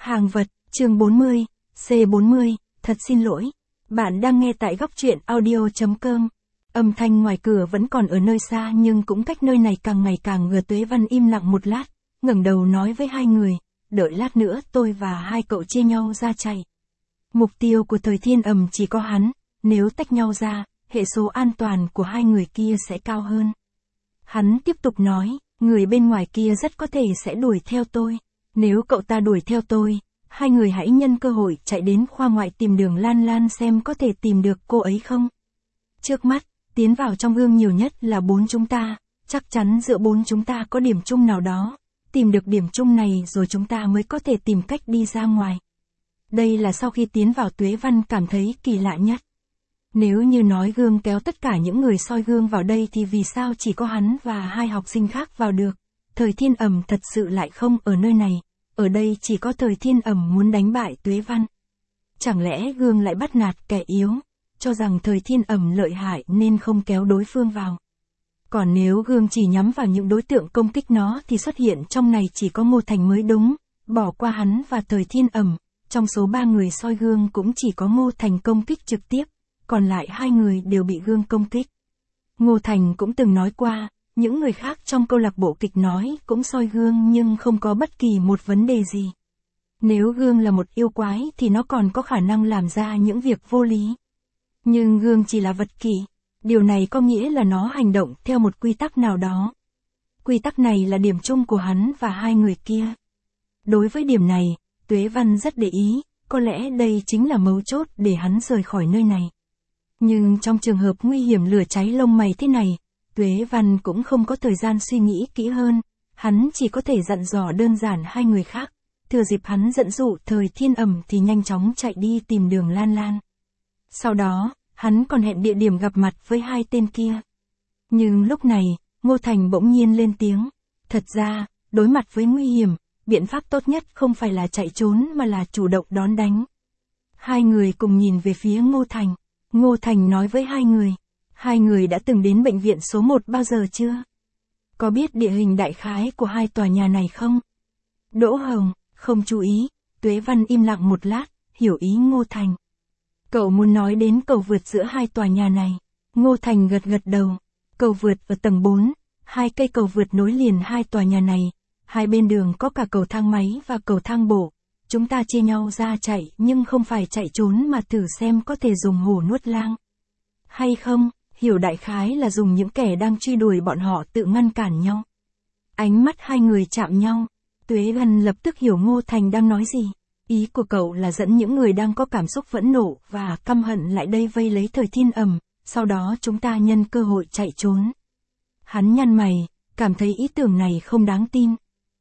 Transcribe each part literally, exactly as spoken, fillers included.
Hàng vật, chương bốn mươi, C bốn mươi, thật xin lỗi. Bạn đang nghe tại góc truyện audio chấm com. Âm thanh ngoài cửa vẫn còn ở nơi xa nhưng cũng cách nơi này càng ngày càng gần. Tuế Văn im lặng một lát, ngẩng đầu nói với hai người, đợi lát nữa tôi và hai cậu chia nhau ra chạy. Mục tiêu của Thời Thiên Ầm chỉ có hắn, nếu tách nhau ra, hệ số an toàn của hai người kia sẽ cao hơn. Hắn tiếp tục nói, người bên ngoài kia rất có thể sẽ đuổi theo tôi. Nếu cậu ta đuổi theo tôi, hai người hãy nhân cơ hội chạy đến khoa ngoại tìm Đường Lan Lan xem có thể tìm được cô ấy không. Trước mắt, tiến vào trong gương nhiều nhất là bốn chúng ta, chắc chắn giữa bốn chúng ta có điểm chung nào đó. Tìm được điểm chung này rồi chúng ta mới có thể tìm cách đi ra ngoài. Đây là sau khi tiến vào Tuế Văn cảm thấy kỳ lạ nhất. Nếu như nói gương kéo tất cả những người soi gương vào đây thì vì sao chỉ có hắn và hai học sinh khác vào được? Thời Thiên Ầm thật sự lại không ở nơi này, ở đây chỉ có Thời Thiên Ầm muốn đánh bại Tuế Văn. Chẳng lẽ gương lại bắt nạt kẻ yếu, cho rằng Thời Thiên Ầm lợi hại nên không kéo đối phương vào. Còn nếu gương chỉ nhắm vào những đối tượng công kích nó thì xuất hiện trong này chỉ có Ngô Thành mới đúng, bỏ qua hắn và Thời Thiên Ầm, trong số ba người soi gương cũng chỉ có Ngô Thành công kích trực tiếp, còn lại hai người đều bị gương công kích. Ngô Thành cũng từng nói qua, những người khác trong câu lạc bộ kịch nói cũng soi gương nhưng không có bất kỳ một vấn đề gì. Nếu gương là một yêu quái thì nó còn có khả năng làm ra những việc vô lý. Nhưng gương chỉ là vật kỷ, điều này có nghĩa là nó hành động theo một quy tắc nào đó. Quy tắc này là điểm chung của hắn và hai người kia. Đối với điểm này, Tuế Văn rất để ý, có lẽ đây chính là mấu chốt để hắn rời khỏi nơi này. Nhưng trong trường hợp nguy hiểm lửa cháy lông mày thế này, Tuế Văn cũng không có thời gian suy nghĩ kỹ hơn, hắn chỉ có thể dặn dò đơn giản hai người khác, thừa dịp hắn dẫn dụ Thời Thiên Ầm thì nhanh chóng chạy đi tìm Đường Lan Lan. Sau đó, hắn còn hẹn địa điểm gặp mặt với hai tên kia. Nhưng lúc này, Ngô Thành bỗng nhiên lên tiếng, thật ra, đối mặt với nguy hiểm, biện pháp tốt nhất không phải là chạy trốn mà là chủ động đón đánh. Hai người cùng nhìn về phía Ngô Thành. Ngô Thành nói với hai người, hai người đã từng đến bệnh viện số một bao giờ chưa? Có biết địa hình đại khái của hai tòa nhà này không? Đỗ Hồng, không chú ý, Tuế Văn im lặng một lát, hiểu ý Ngô Thành. Cậu muốn nói đến cầu vượt giữa hai tòa nhà này. Ngô Thành gật gật đầu, cầu vượt ở tầng bốn, hai cây cầu vượt nối liền hai tòa nhà này, hai bên đường có cả cầu thang máy và cầu thang bộ. Chúng ta chia nhau ra chạy nhưng không phải chạy trốn mà thử xem có thể dùng hổ nuốt lang. Hay không, hiểu đại khái là dùng những kẻ đang truy đuổi bọn họ tự ngăn cản nhau. Ánh mắt hai người chạm nhau, Tuế Văn lập tức hiểu Ngô Thành đang nói gì. Ý của cậu là dẫn những người đang có cảm xúc phẫn nộ và căm hận lại đây vây lấy Thời Thiên Ầm, sau đó chúng ta nhân cơ hội chạy trốn. Hắn nhăn mày, cảm thấy ý tưởng này không đáng tin.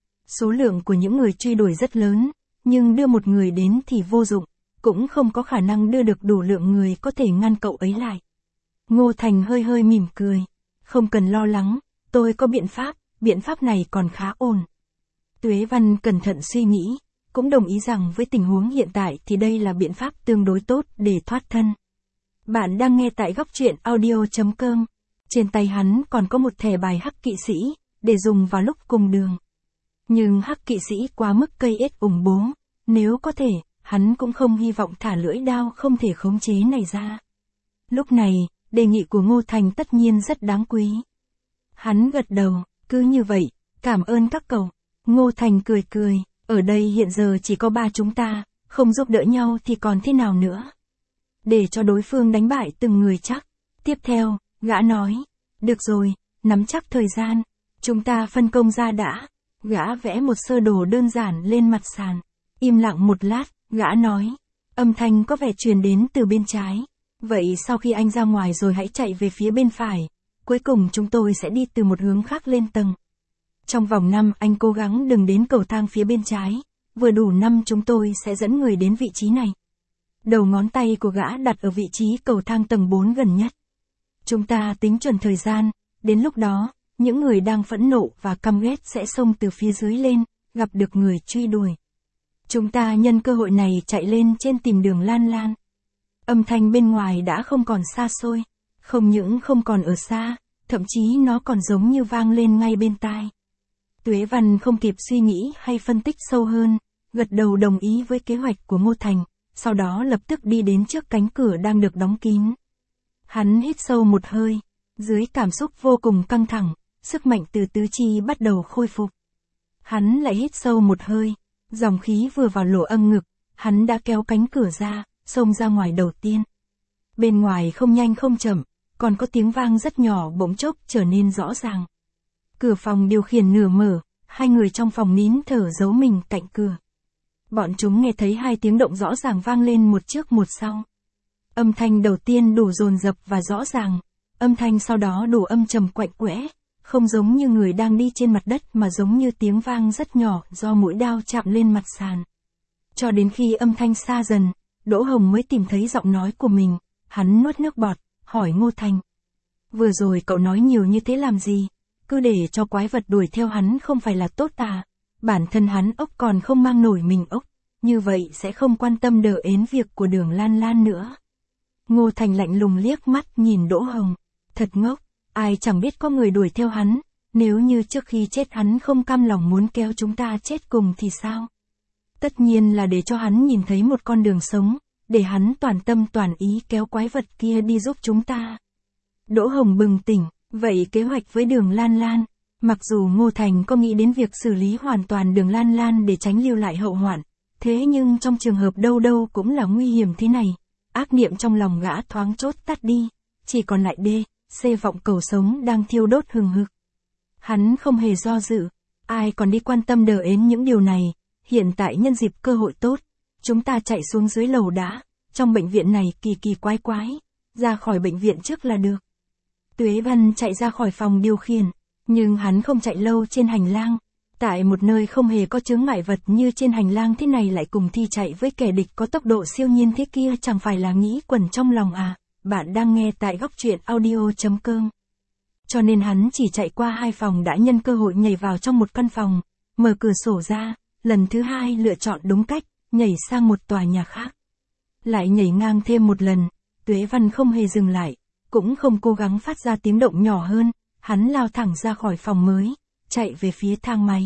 Số lượng của những người truy đuổi rất lớn, nhưng đưa một người đến thì vô dụng, cũng không có khả năng đưa được đủ lượng người có thể ngăn cậu ấy lại. Ngô Thành hơi hơi mỉm cười, không cần lo lắng, tôi có biện pháp, biện pháp này còn khá ổn. Tuế Văn cẩn thận suy nghĩ, cũng đồng ý rằng với tình huống hiện tại thì đây là biện pháp tương đối tốt để thoát thân. Bạn đang nghe tại góc truyện audio chấm com, trên tay hắn còn có một thẻ bài hắc kỵ sĩ, để dùng vào lúc cùng đường. Nhưng hắc kỵ sĩ quá mức cây ết ủng bố, nếu có thể, hắn cũng không hy vọng thả lưỡi đao không thể khống chế này ra. Lúc này, đề nghị của Ngô Thành tất nhiên rất đáng quý. Hắn gật đầu, cứ như vậy, cảm ơn các cậu. Ngô Thành cười cười, ở đây hiện giờ chỉ có ba chúng ta, không giúp đỡ nhau thì còn thế nào nữa. Để cho đối phương đánh bại từng người chắc. Tiếp theo, gã nói, được rồi, nắm chắc thời gian, chúng ta phân công ra đã. Gã vẽ một sơ đồ đơn giản lên mặt sàn. Im lặng một lát, gã nói, âm thanh có vẻ truyền đến từ bên trái. Vậy sau khi anh ra ngoài rồi hãy chạy về phía bên phải. Cuối cùng chúng tôi sẽ đi từ một hướng khác lên tầng. Trong vòng năm anh cố gắng đừng đến cầu thang phía bên trái. Vừa đủ năm chúng tôi sẽ dẫn người đến vị trí này. Đầu ngón tay của gã đặt ở vị trí cầu thang tầng bốn gần nhất. Chúng ta tính chuẩn thời gian, đến lúc đó, những người đang phẫn nộ và căm ghét sẽ xông từ phía dưới lên, gặp được người truy đuổi. Chúng ta nhân cơ hội này chạy lên trên tìm Đường Lan Lan. Âm thanh bên ngoài đã không còn xa xôi, không những không còn ở xa, thậm chí nó còn giống như vang lên ngay bên tai. Tuế Văn không kịp suy nghĩ hay phân tích sâu hơn, gật đầu đồng ý với kế hoạch của Ngô Thành, sau đó lập tức đi đến trước cánh cửa đang được đóng kín. Hắn hít sâu một hơi, dưới cảm xúc vô cùng căng thẳng, sức mạnh từ tứ chi bắt đầu khôi phục. Hắn lại hít sâu một hơi, dòng khí vừa vào lỗ âm ngực, hắn đã kéo cánh cửa ra, xông ra ngoài đầu tiên. Bên ngoài không nhanh không chậm, còn có tiếng vang rất nhỏ bỗng chốc trở nên rõ ràng. Cửa phòng điều khiển nửa mở, hai người trong phòng nín thở giấu mình cạnh cửa. Bọn chúng nghe thấy hai tiếng động rõ ràng vang lên một trước một sau. Âm thanh đầu tiên đủ dồn dập và rõ ràng, âm thanh sau đó đủ âm trầm quạnh quẽ, không giống như người đang đi trên mặt đất mà giống như tiếng vang rất nhỏ do mũi đao chạm lên mặt sàn. Cho đến khi âm thanh xa dần, Đỗ Hồng mới tìm thấy giọng nói của mình, hắn nuốt nước bọt, hỏi Ngô Thành. Vừa rồi cậu nói nhiều như thế làm gì? Cứ để cho quái vật đuổi theo hắn không phải là tốt à? Bản thân hắn ốc còn không mang nổi mình ốc, như vậy sẽ không quan tâm đỡ ến việc của Đường Lan Lan nữa. Ngô Thành lạnh lùng liếc mắt nhìn Đỗ Hồng, thật ngốc, ai chẳng biết có người đuổi theo hắn, nếu như trước khi chết hắn không cam lòng muốn kéo chúng ta chết cùng thì sao? Tất nhiên là để cho hắn nhìn thấy một con đường sống, để hắn toàn tâm toàn ý kéo quái vật kia đi giúp chúng ta. Đỗ Hồng bừng tỉnh, vậy kế hoạch với Đường Lan Lan, mặc dù Ngô Thành có nghĩ đến việc xử lý hoàn toàn Đường Lan Lan để tránh lưu lại hậu hoạn, thế nhưng trong trường hợp đâu đâu cũng là nguy hiểm thế này, ác niệm trong lòng gã thoáng chốt tắt đi, chỉ còn lại D, C vọng cầu sống đang thiêu đốt hừng hực. Hắn không hề do dự, ai còn đi quan tâm đờ ến những điều này, hiện tại nhân dịp cơ hội tốt, chúng ta chạy xuống dưới lầu đã, trong bệnh viện này kỳ kỳ quái quái, ra khỏi bệnh viện trước là được. Tuế Văn chạy ra khỏi phòng điều khiển, nhưng hắn không chạy lâu trên hành lang, tại một nơi không hề có chướng ngại vật như trên hành lang thế này lại cùng thi chạy với kẻ địch có tốc độ siêu nhiên thế kia chẳng phải là nghĩ quẩn trong lòng à, bạn đang nghe tại góc truyện audio chấm com. Cho nên hắn chỉ chạy qua hai phòng đã nhân cơ hội nhảy vào trong một căn phòng, mở cửa sổ ra, lần thứ hai lựa chọn đúng cách, nhảy sang một tòa nhà khác. Lại nhảy ngang thêm một lần, Tuế Văn không hề dừng lại, cũng không cố gắng phát ra tiếng động nhỏ hơn, hắn lao thẳng ra khỏi phòng mới, chạy về phía thang máy.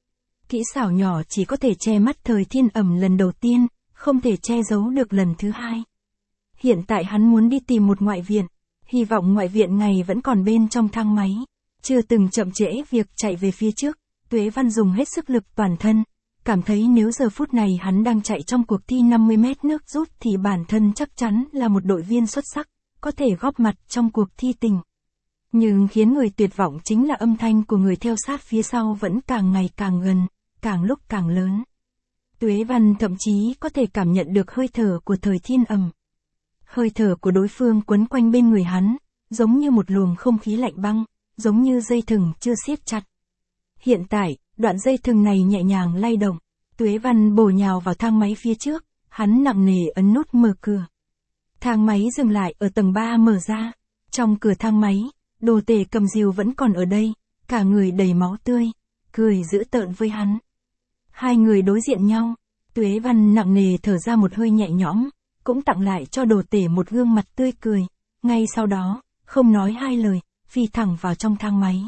Kỹ xảo nhỏ chỉ có thể che mắt Thời Thiên Ẩm lần đầu tiên, không thể che giấu được lần thứ hai. Hiện tại hắn muốn đi tìm một ngoại viện, hy vọng ngoại viện này vẫn còn bên trong thang máy, chưa từng chậm trễ việc chạy về phía trước. Tuế Văn dùng hết sức lực toàn thân, cảm thấy nếu giờ phút này hắn đang chạy trong cuộc thi năm mươi mét nước rút thì bản thân chắc chắn là một đội viên xuất sắc, có thể góp mặt trong cuộc thi tình. Nhưng khiến người tuyệt vọng chính là âm thanh của người theo sát phía sau vẫn càng ngày càng gần, càng lúc càng lớn. Tuế Văn thậm chí có thể cảm nhận được hơi thở của Thời Thiên Ẩm. Hơi thở của đối phương quấn quanh bên người hắn, giống như một luồng không khí lạnh băng, giống như dây thừng chưa siết chặt. Hiện tại, đoạn dây thừng này nhẹ nhàng lay động, Tuế Văn bổ nhào vào thang máy phía trước, hắn nặng nề ấn nút mở cửa. Thang máy dừng lại ở tầng ba mở ra, trong cửa thang máy, Đồ Tể cầm rìu vẫn còn ở đây, cả người đầy máu tươi, cười dữ tợn với hắn. Hai người đối diện nhau, Tuế Văn nặng nề thở ra một hơi nhẹ nhõm, cũng tặng lại cho Đồ Tể một gương mặt tươi cười, ngay sau đó, không nói hai lời, phi thẳng vào trong thang máy.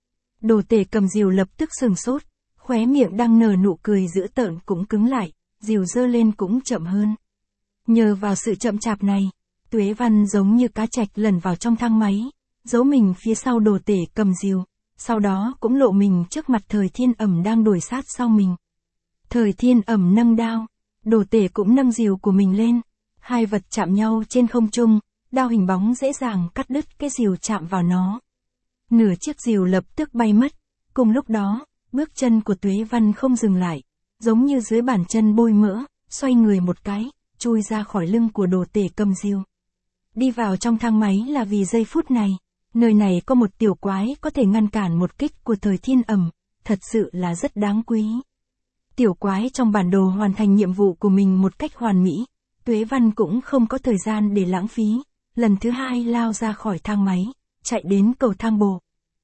Đồ Tể cầm rìu lập tức sừng sốt, khóe miệng đang nở nụ cười dữ tợn cũng cứng lại, rìu giơ lên cũng chậm hơn. Nhờ vào sự chậm chạp này, Tuế Văn giống như cá trạch lẩn vào trong thang máy, giấu mình phía sau Đồ Tể cầm rìu, sau đó cũng lộ mình trước mặt Thời Thiên Ẩm đang đuổi sát sau mình. Thời Thiên Ẩm nâng đao, Đồ Tể cũng nâng rìu của mình lên, hai vật chạm nhau trên không trung, đao hình bóng dễ dàng cắt đứt cái rìu chạm vào nó. Nửa chiếc rìu lập tức bay mất, cùng lúc đó, bước chân của Tuế Văn không dừng lại, giống như dưới bàn chân bôi mỡ, xoay người một cái, chui ra khỏi lưng của Đồ Tể cầm rìu. Đi vào trong thang máy là vì giây phút này, nơi này có một tiểu quái có thể ngăn cản một kích của Thời Thiên Ẩm, thật sự là rất đáng quý. Tiểu quái trong bản đồ hoàn thành nhiệm vụ của mình một cách hoàn mỹ, Tuế Văn cũng không có thời gian để lãng phí, lần thứ hai lao ra khỏi thang máy, chạy đến cầu thang bộ.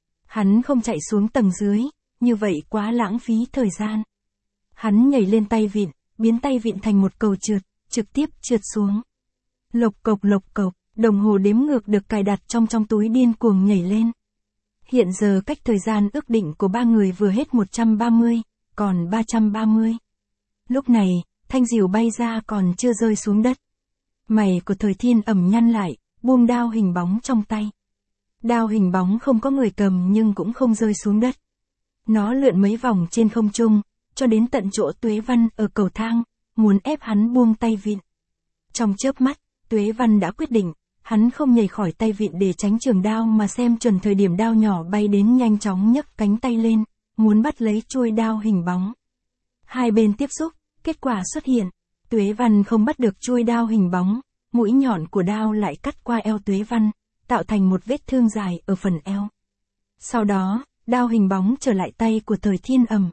Hắn không chạy xuống tầng dưới, như vậy quá lãng phí thời gian. Hắn nhảy lên tay vịn, biến tay vịn thành một cầu trượt, trực tiếp trượt xuống. Lộc cộc lộc cộc, đồng hồ đếm ngược được cài đặt trong trong túi điên cuồng nhảy lên. Hiện giờ cách thời gian ước định của ba người vừa hết một trăm ba mươi, còn ba trăm ba mươi. Lúc này, thanh diều bay ra còn chưa rơi xuống đất. Mày của Thời Thiên Ẩm nhăn lại, buông đao hình bóng trong tay. Đao hình bóng không có người cầm nhưng cũng không rơi xuống đất. Nó lượn mấy vòng trên không trung, cho đến tận chỗ Tuế Văn ở cầu thang, muốn ép hắn buông tay vịn. Trong chớp mắt, Tuế Văn đã quyết định, hắn không nhảy khỏi tay vịn để tránh trường đao mà xem chuẩn thời điểm đao nhỏ bay đến nhanh chóng nhấc cánh tay lên, muốn bắt lấy chuôi đao hình bóng. Hai bên tiếp xúc, kết quả xuất hiện, Tuế Văn không bắt được chuôi đao hình bóng, mũi nhọn của đao lại cắt qua eo Tuế Văn, tạo thành một vết thương dài ở phần eo. Sau đó, đao hình bóng trở lại tay của Thời Thiên Ẩm.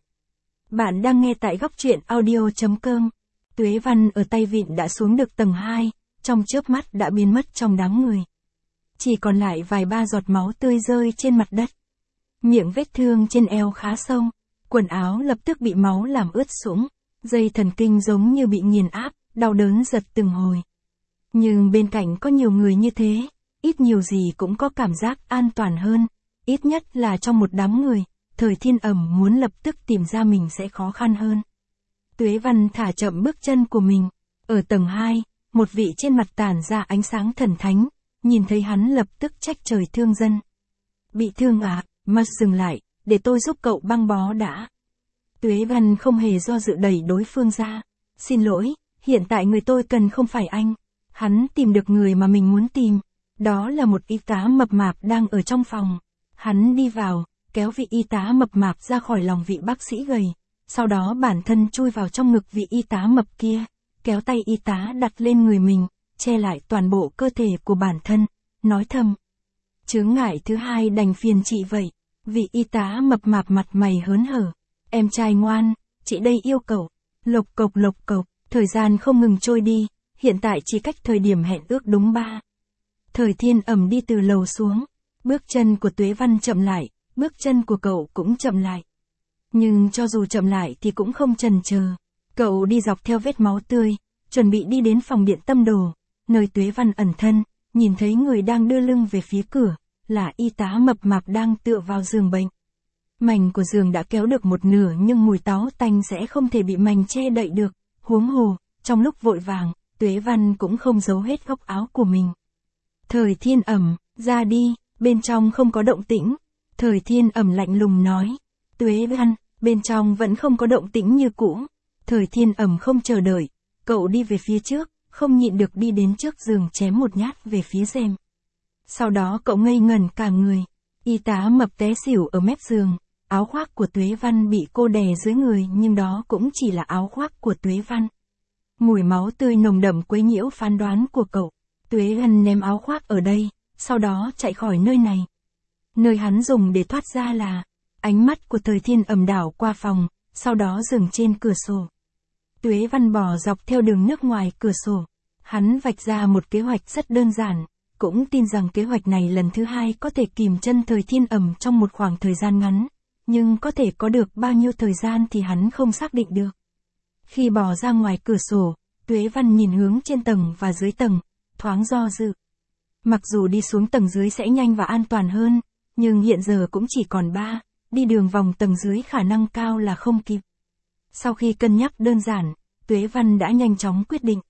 Bạn đang nghe tại góc truyện audio chấm com. Tuế Văn ở tay vịn đã xuống được tầng hai, trong chớp mắt đã biến mất trong đám người. Chỉ còn lại vài ba giọt máu tươi rơi trên mặt đất. Miệng vết thương trên eo khá sâu, quần áo lập tức bị máu làm ướt sũng, dây thần kinh giống như bị nghiền áp, đau đớn giật từng hồi. Nhưng bên cạnh có nhiều người như thế, ít nhiều gì cũng có cảm giác an toàn hơn, ít nhất là trong một đám người, Thời Thiên Ẩm muốn lập tức tìm ra mình sẽ khó khăn hơn. Tuế Văn thả chậm bước chân của mình, ở tầng hai, một vị trên mặt tản ra ánh sáng thần thánh, nhìn thấy hắn lập tức trách trời thương dân. Bị thương à, mà dừng lại, để tôi giúp cậu băng bó đã. Tuế Văn không hề do dự đẩy đối phương ra. Xin lỗi, hiện tại người tôi cần không phải anh. Hắn tìm được người mà mình muốn tìm. Đó là một y tá mập mạp đang ở trong phòng. Hắn đi vào, kéo vị y tá mập mạp ra khỏi lòng vị bác sĩ gầy. Sau đó bản thân chui vào trong ngực vị y tá mập kia, kéo tay y tá đặt lên người mình, che lại toàn bộ cơ thể của bản thân, nói thầm. Chướng ngại thứ hai đành phiền chị vậy. Vị y tá mập mạp mặt mày hớn hở. Em trai ngoan, chị đây yêu cậu. Lộc cộc lộc cộc, thời gian không ngừng trôi đi, hiện tại chỉ cách thời điểm hẹn ước đúng ba. Thời Thiên Ẩm đi từ lầu xuống, bước chân của Tuế Văn chậm lại, bước chân của cậu cũng chậm lại. Nhưng cho dù chậm lại thì cũng không chần chờ. Cậu đi dọc theo vết máu tươi, chuẩn bị đi đến phòng điện tâm đồ, nơi Tuế Văn ẩn thân, nhìn thấy người đang đưa lưng về phía cửa, là y tá mập mạp đang tựa vào giường bệnh. Mành của giường đã kéo được một nửa nhưng mùi táo tanh sẽ không thể bị mành che đậy được, huống hồ, trong lúc vội vàng, Tuế Văn cũng không giấu hết góc áo của mình. Thời Thiên Ẩm, ra đi, bên trong không có động tĩnh. Thời Thiên Ẩm lạnh lùng nói. Tuế Văn, bên trong vẫn không có động tĩnh như cũ. Thời Thiên Ẩm không chờ đợi, cậu đi về phía trước, không nhịn được đi đến trước giường chém một nhát về phía rèm. Sau đó cậu ngây ngẩn cả người, y tá mập té xỉu ở mép giường, áo khoác của Tuế Văn bị cô đè dưới người nhưng đó cũng chỉ là áo khoác của Tuế Văn. Mùi máu tươi nồng đậm quấy nhiễu phán đoán của cậu. Tuế Văn ném áo khoác ở đây, sau đó chạy khỏi nơi này. Nơi hắn dùng để thoát ra là, ánh mắt của Thời Thiên Ẩm đảo qua phòng, sau đó dừng trên cửa sổ. Tuế Văn bò dọc theo đường nước ngoài cửa sổ. Hắn vạch ra một kế hoạch rất đơn giản, cũng tin rằng kế hoạch này lần thứ hai có thể kìm chân Thời Thiên Ẩm trong một khoảng thời gian ngắn, nhưng có thể có được bao nhiêu thời gian thì hắn không xác định được. Khi bò ra ngoài cửa sổ, Tuế Văn nhìn hướng trên tầng và dưới tầng, thoáng do dự. Mặc dù đi xuống tầng dưới sẽ nhanh và an toàn hơn, nhưng hiện giờ cũng chỉ còn ba, đi đường vòng tầng dưới khả năng cao là không kịp. Sau khi cân nhắc đơn giản, Tuế Văn đã nhanh chóng quyết định.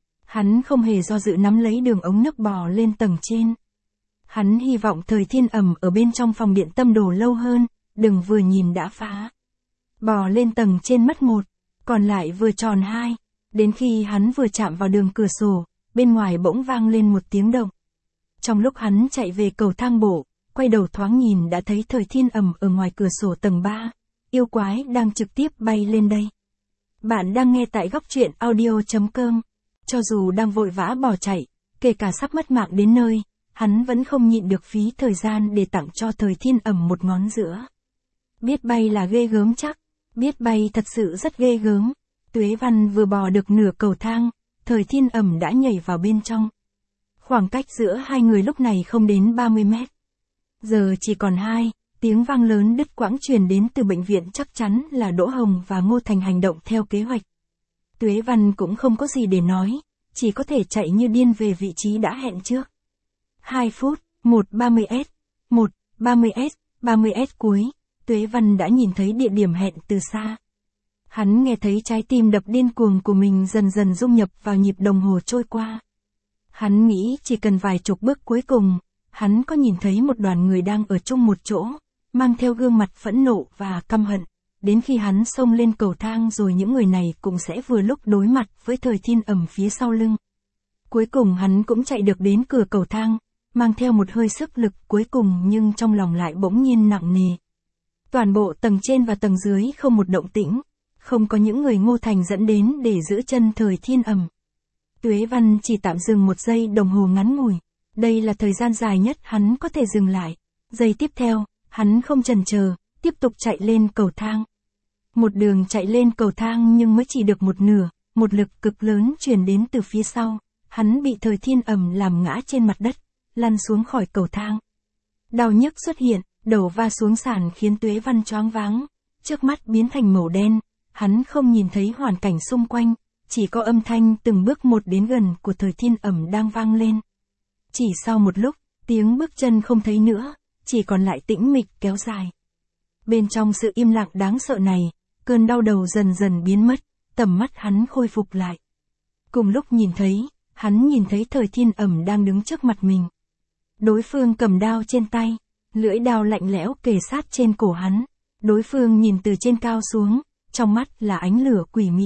Hắn không hề do dự nắm lấy đường ống nước bò lên tầng trên. Hắn hy vọng Thời Thiên Ẩm ở bên trong phòng điện tâm đồ lâu hơn, đừng vừa nhìn đã phá. Bò lên tầng trên mất một, còn lại vừa tròn hai, đến khi hắn vừa chạm vào đường cửa sổ, bên ngoài bỗng vang lên một tiếng động. Trong lúc hắn chạy về cầu thang bộ, quay đầu thoáng nhìn đã thấy Thời Thiên Ẩm ở ngoài cửa sổ tầng ba, yêu quái đang trực tiếp bay lên đây. Bạn đang nghe tại góc truyện audio chấm com. Cho dù đang vội vã bỏ chạy, kể cả sắp mất mạng đến nơi, hắn vẫn không nhịn được phí thời gian để tặng cho Thời Thiên Ẩm một ngón giữa. Biết bay là ghê gớm chắc, biết bay thật sự rất ghê gớm. Tuế Văn vừa bò được nửa cầu thang, Thời Thiên Ẩm đã nhảy vào bên trong. Khoảng cách giữa hai người lúc này không đến ba mươi mét. Giờ chỉ còn hai, tiếng vang lớn đứt quãng truyền đến từ bệnh viện, chắc chắn là Đỗ Hồng và Ngô Thành hành động theo kế hoạch. Tuế Văn cũng không có gì để nói, chỉ có thể chạy như điên về vị trí đã hẹn trước. hai phút, một ba mươi S, một ba mươi S, ba mươi S cuối, Tuế Văn đã nhìn thấy địa điểm hẹn từ xa. Hắn nghe thấy trái tim đập điên cuồng của mình dần dần dung nhập vào nhịp đồng hồ trôi qua. Hắn nghĩ chỉ cần vài chục bước cuối cùng, hắn có nhìn thấy một đoàn người đang ở chung một chỗ, mang theo gương mặt phẫn nộ và căm hận. Đến khi hắn xông lên cầu thang rồi những người này cũng sẽ vừa lúc đối mặt với Thời Thiên Ẩm phía sau lưng. Cuối cùng hắn cũng chạy được đến cửa cầu thang, mang theo một hơi sức lực cuối cùng nhưng trong lòng lại bỗng nhiên nặng nề. Toàn bộ tầng trên và tầng dưới không một động tĩnh, không có những người Ngô Thành dẫn đến để giữ chân Thời Thiên Ẩm. Tuế Văn chỉ tạm dừng một giây đồng hồ ngắn ngủi, đây là thời gian dài nhất hắn có thể dừng lại. Giây tiếp theo, hắn không chần chờ, tiếp tục chạy lên cầu thang. Một đường chạy lên cầu thang nhưng mới chỉ được một nửa, một lực cực lớn truyền đến từ phía sau, hắn bị Thời Thiên Ẩm làm ngã trên mặt đất, lăn xuống khỏi cầu thang. Đau nhức xuất hiện, đầu va xuống sàn khiến Tuế Văn choáng váng, trước mắt biến thành màu đen, hắn không nhìn thấy hoàn cảnh xung quanh, chỉ có âm thanh từng bước một đến gần của Thời Thiên Ẩm đang vang lên. Chỉ sau một lúc, tiếng bước chân không thấy nữa, chỉ còn lại tĩnh mịch kéo dài. Bên trong sự im lặng đáng sợ này, cơn đau đầu dần dần biến mất, tầm mắt hắn khôi phục lại. Cùng lúc nhìn thấy, hắn nhìn thấy Thời Thiên Ẩm đang đứng trước mặt mình. Đối phương cầm đao trên tay, lưỡi đao lạnh lẽo kề sát trên cổ hắn. Đối phương nhìn từ trên cao xuống, trong mắt là ánh lửa quỷ mị.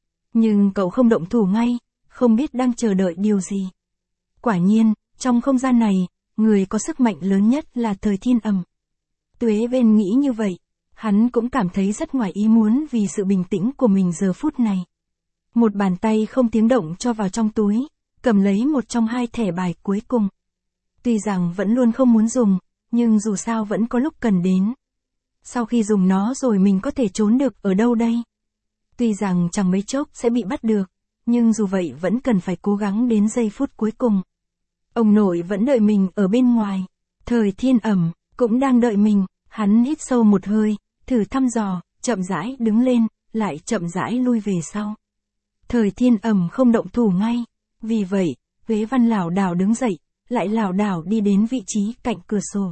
Nhưng cậu không động thủ ngay, không biết đang chờ đợi điều gì. Quả nhiên, trong không gian này, người có sức mạnh lớn nhất là Thời Thiên Ẩm. Tuế Văn nghĩ như vậy, hắn cũng cảm thấy rất ngoài ý muốn vì sự bình tĩnh của mình giờ phút này. Một bàn tay không tiếng động cho vào trong túi, cầm lấy một trong hai thẻ bài cuối cùng. Tuy rằng vẫn luôn không muốn dùng, nhưng dù sao vẫn có lúc cần đến. Sau khi dùng nó rồi mình có thể trốn được ở đâu đây? Tuy rằng chẳng mấy chốc sẽ bị bắt được, nhưng dù vậy vẫn cần phải cố gắng đến giây phút cuối cùng. Ông nội vẫn đợi mình ở bên ngoài, Thời Thiên Ẩm cũng đang đợi mình. Hắn hít sâu một hơi, thử thăm dò, chậm rãi đứng lên, lại chậm rãi lui về sau. Thời Thiên Ẩm không động thủ ngay, vì vậy, Tuế Văn lảo đảo đứng dậy, lại lảo đảo đi đến vị trí cạnh cửa sổ.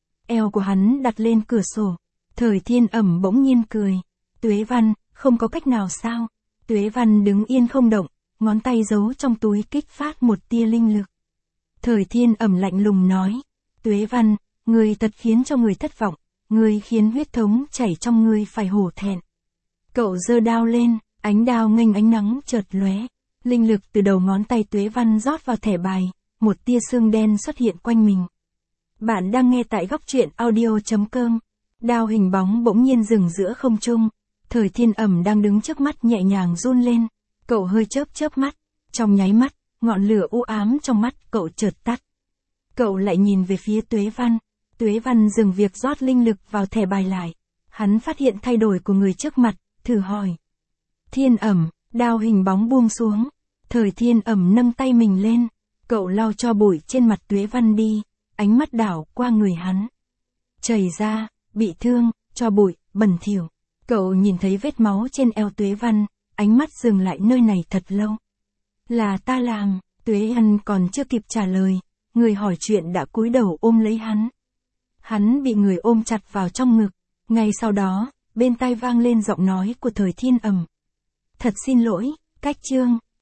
Eo của hắn đặt lên cửa sổ, Thời Thiên Ẩm bỗng nhiên cười. Tuế Văn, không có cách nào sao? Tuế Văn đứng yên không động, ngón tay giấu trong túi kích phát một tia linh lực. Thời Thiên Ẩm lạnh lùng nói, Tuế Văn, ngươi thật khiến cho người thất vọng, ngươi khiến huyết thống chảy trong ngươi phải hổ thẹn. Cậu giơ đao lên, ánh đao nghênh ánh nắng chợt lóe, linh lực từ đầu ngón tay Tuế Văn rót vào thẻ bài, một tia sương đen xuất hiện quanh mình. Bạn đang nghe tại góc truyện audio chấm com. Đao hình bóng bỗng nhiên dừng giữa không trung, Thời Thiên Ẩm đang đứng trước mắt nhẹ nhàng run lên, cậu hơi chớp chớp mắt, trong nháy mắt, ngọn lửa u ám trong mắt cậu chợt tắt. Cậu lại nhìn về phía Tuế Văn. Tuế Văn dừng việc rót linh lực vào thẻ bài lại. Hắn phát hiện thay đổi của người trước mặt, thử hỏi. Thiên Ẩm, đao hình bóng buông xuống. Thời Thiên Ẩm nâng tay mình lên. Cậu lau cho bụi trên mặt Tuế Văn đi, ánh mắt đảo qua người hắn. Chảy ra, bị thương, cho bụi, bẩn thỉu. Cậu nhìn thấy vết máu trên eo Tuế Văn, ánh mắt dừng lại nơi này thật lâu. Là ta làm, Tuế Văn còn chưa kịp trả lời, người hỏi chuyện đã cúi đầu ôm lấy hắn. Hắn bị người ôm chặt vào trong ngực, ngay sau đó, bên tai vang lên giọng nói của Thời Thiên Ẩm. Thật xin lỗi, cách chương.